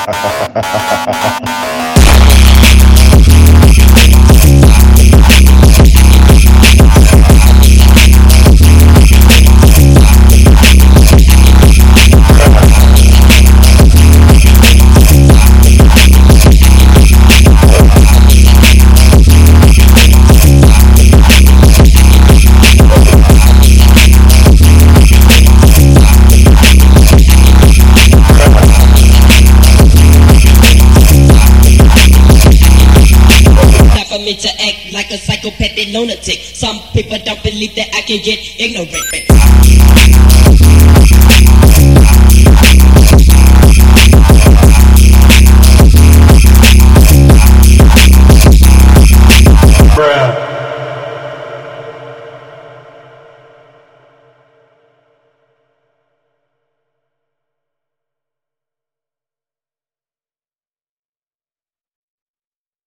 Me to act like a psychopathic lunatic. Some people don't believe that I can get ignorant.